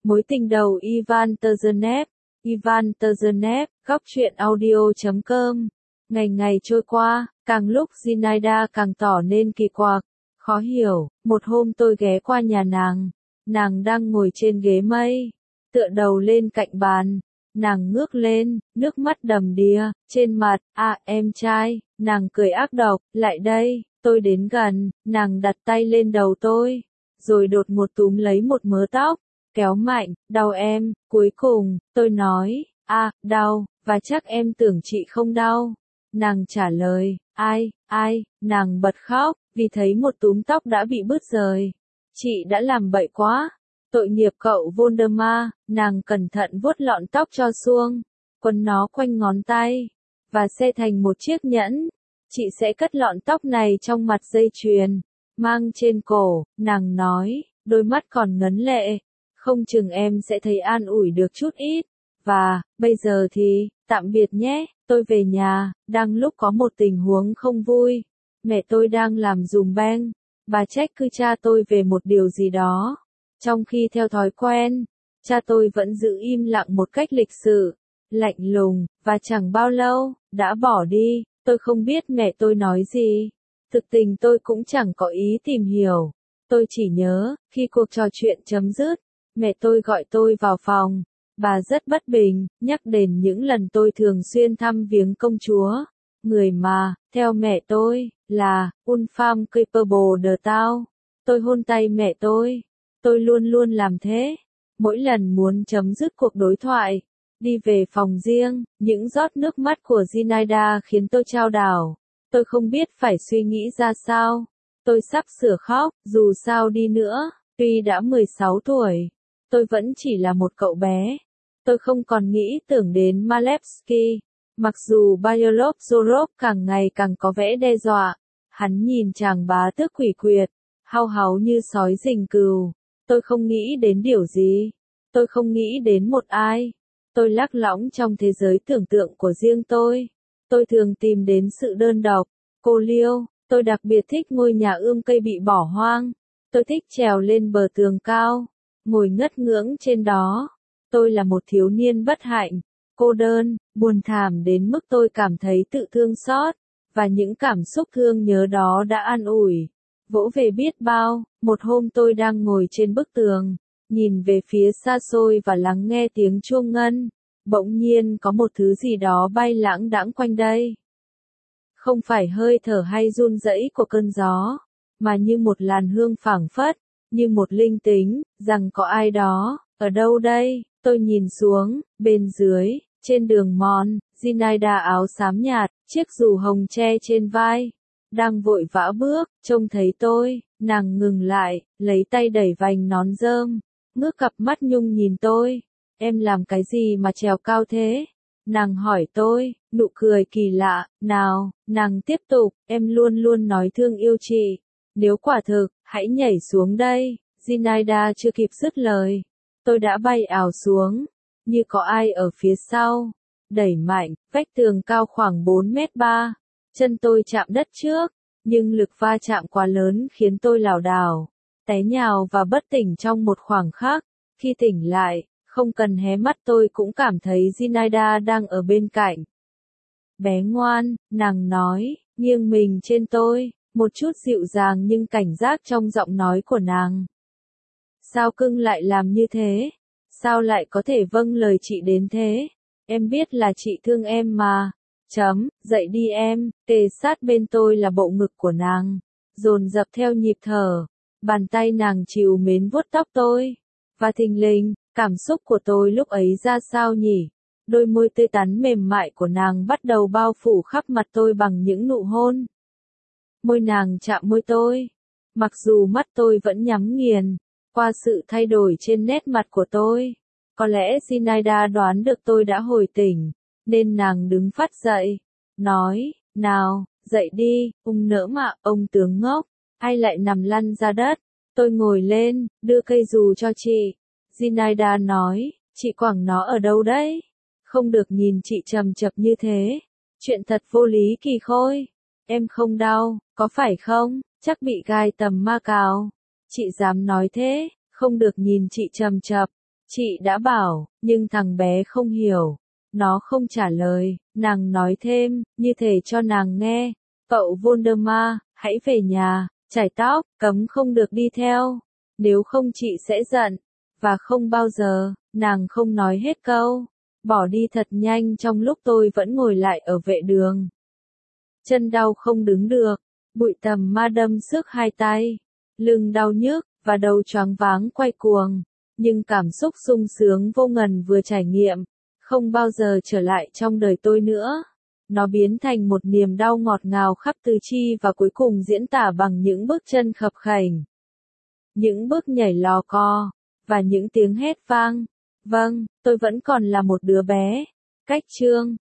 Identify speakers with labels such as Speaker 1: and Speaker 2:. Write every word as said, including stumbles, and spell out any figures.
Speaker 1: Mối tình đầu Ivan Turgenev, Ivan Turgenev, góc truyện audio chấm com. Ngày ngày trôi qua, càng lúc Zinaida càng tỏ nên kỳ quặc, khó hiểu. Một hôm tôi ghé qua nhà nàng, nàng đang ngồi trên ghế mây, tựa đầu lên cạnh bàn. Nàng ngước lên, nước mắt đầm đìa, trên mặt. À, em trai, nàng cười ác độc. Lại đây. Tôi đến gần, nàng đặt tay lên đầu tôi, rồi đột ngột túm lấy một mớ tóc, kéo mạnh. Đau em. Cuối cùng, tôi nói, à, đau, và chắc em tưởng chị không đau. Nàng trả lời, ai, ai. Nàng bật khóc, vì thấy một túm tóc đã bị bứt rời. Chị đã làm bậy quá. Tội nghiệp cậu Voldemort. Nàng cẩn thận vuốt lọn tóc cho suông, quấn nó quanh ngón tay, và xe thành một chiếc nhẫn. Chị sẽ cất lọn tóc này trong mặt dây chuyền, mang trên cổ. Nàng nói, đôi mắt còn ngấn lệ, không chừng em sẽ thấy an ủi được chút ít. Và, bây giờ thì, tạm biệt nhé. Tôi về nhà, đang lúc có một tình huống không vui. Mẹ tôi đang làm dùm beng, bà trách cứ cha tôi về một điều gì đó. Trong khi theo thói quen, cha tôi vẫn giữ im lặng một cách lịch sự, lạnh lùng, và chẳng bao lâu, đã bỏ đi. Tôi không biết mẹ tôi nói gì. Thực tình tôi cũng chẳng có ý tìm hiểu. Tôi chỉ nhớ, khi cuộc trò chuyện chấm dứt, mẹ tôi gọi tôi vào phòng. Bà rất bất bình, nhắc đến những lần tôi thường xuyên thăm viếng công chúa. Người mà, theo mẹ tôi, là, unfam capable de tao. Tôi hôn tay mẹ tôi. Tôi luôn luôn làm thế. Mỗi lần muốn chấm dứt cuộc đối thoại, đi về phòng riêng, những giọt nước mắt của Zinaida khiến tôi chao đảo. Tôi không biết phải suy nghĩ ra sao. Tôi sắp sửa khóc. Dù sao đi nữa, tuy đã mười sáu tuổi, tôi vẫn chỉ là một cậu bé. Tôi không còn nghĩ tưởng đến Malevsky. Mặc dù Byalov Zorov càng ngày càng có vẻ đe dọa, hắn nhìn chàng bá tước quỷ quyệt, hau háu như sói rình cừu. Tôi không nghĩ đến điều gì. Tôi không nghĩ đến một ai. Tôi lắc lõng trong thế giới tưởng tượng của riêng tôi. Tôi thường tìm đến sự đơn độc, cô liêu. Tôi đặc biệt thích ngôi nhà ươm cây bị bỏ hoang. Tôi thích trèo lên bờ tường cao, ngồi ngất ngưỡng trên đó. Tôi là một thiếu niên bất hạnh, cô đơn, buồn thảm đến mức tôi cảm thấy tự thương xót, và những cảm xúc thương nhớ đó đã an ủi, vỗ về biết bao. Một hôm tôi đang ngồi trên bức tường, nhìn về phía xa xôi và lắng nghe tiếng chuông ngân. Bỗng nhiên có một thứ gì đó bay lãng đãng quanh đây. Không phải hơi thở hay run rẩy của cơn gió, mà như một làn hương phảng phất, như một linh tính, rằng có ai đó. Ở đâu đây? Tôi nhìn xuống, bên dưới, trên đường mòn, Zinaida áo xám nhạt, chiếc dù hồng che trên vai, đang vội vã bước. Trông thấy tôi, nàng ngừng lại, lấy tay đẩy vành nón rơm, ngước cặp mắt nhung nhìn tôi. Em làm cái gì mà trèo cao thế? Nàng hỏi tôi, nụ cười kỳ lạ. Nào, nàng tiếp tục, em luôn luôn nói thương yêu chị. Nếu quả thực, hãy nhảy xuống đây. Zinaida chưa kịp dứt lời, tôi đã bay ảo xuống, như có ai ở phía sau, đẩy mạnh. Vách tường cao khoảng bốn mét ba. Chân tôi chạm đất trước, nhưng lực va chạm quá lớn khiến tôi lảo đảo, té nhào và bất tỉnh trong một khoảng khắc. Khi tỉnh lại, không cần hé mắt tôi cũng cảm thấy Zinaida đang ở bên cạnh. Bé ngoan, nàng nói, nghiêng mình trên tôi, một chút dịu dàng nhưng cảnh giác trong giọng nói của nàng. Sao cưng lại làm như thế? Sao lại có thể vâng lời chị đến thế? Em biết là chị thương em mà. Chấm, dậy đi em. Kề sát bên tôi là bộ ngực của nàng, dồn dập theo nhịp thở. Bàn tay nàng trìu mến vuốt tóc tôi. Và thình lình, cảm xúc của tôi lúc ấy ra sao nhỉ? Đôi môi tươi tắn mềm mại của nàng bắt đầu bao phủ khắp mặt tôi bằng những nụ hôn. Môi nàng chạm môi tôi. Mặc dù mắt tôi vẫn nhắm nghiền, qua sự thay đổi trên nét mặt của tôi, có lẽ Zinaida đoán được tôi đã hồi tỉnh, nên nàng đứng phắt dậy, nói, nào, dậy đi. Ung nỡ mà, ông tướng ngốc, ai lại nằm lăn ra đất. Tôi ngồi lên, đưa cây dù cho chị. Zinaida nói, chị quẳng nó ở đâu đấy? Không được nhìn chị trầm chập như thế. Chuyện thật vô lý kỳ khôi. Em không đau, có phải không? Chắc bị gai tầm ma cào. Chị dám nói thế, không được nhìn chị trầm chập. Chị đã bảo, nhưng thằng bé không hiểu. Nó không trả lời, nàng nói thêm, như thể cho nàng nghe. Cậu Voldemort, hãy về nhà, chải tóc, cấm không được đi theo. Nếu không chị sẽ giận. Và không bao giờ, nàng không nói hết câu. Bỏ đi thật nhanh trong lúc tôi vẫn ngồi lại ở vệ đường. Chân đau không đứng được, bụi tầm ma đâm xước hai tay. Lưng đau nhức, và đầu choáng váng quay cuồng. Nhưng cảm xúc sung sướng vô ngần vừa trải nghiệm, không bao giờ trở lại trong đời tôi nữa. Nó biến thành một niềm đau ngọt ngào khắp tứ chi và cuối cùng diễn tả bằng những bước chân khập khểnh. Những bước nhảy lò co, và những tiếng hét vang. Vâng, tôi vẫn còn là một đứa bé. Cách chương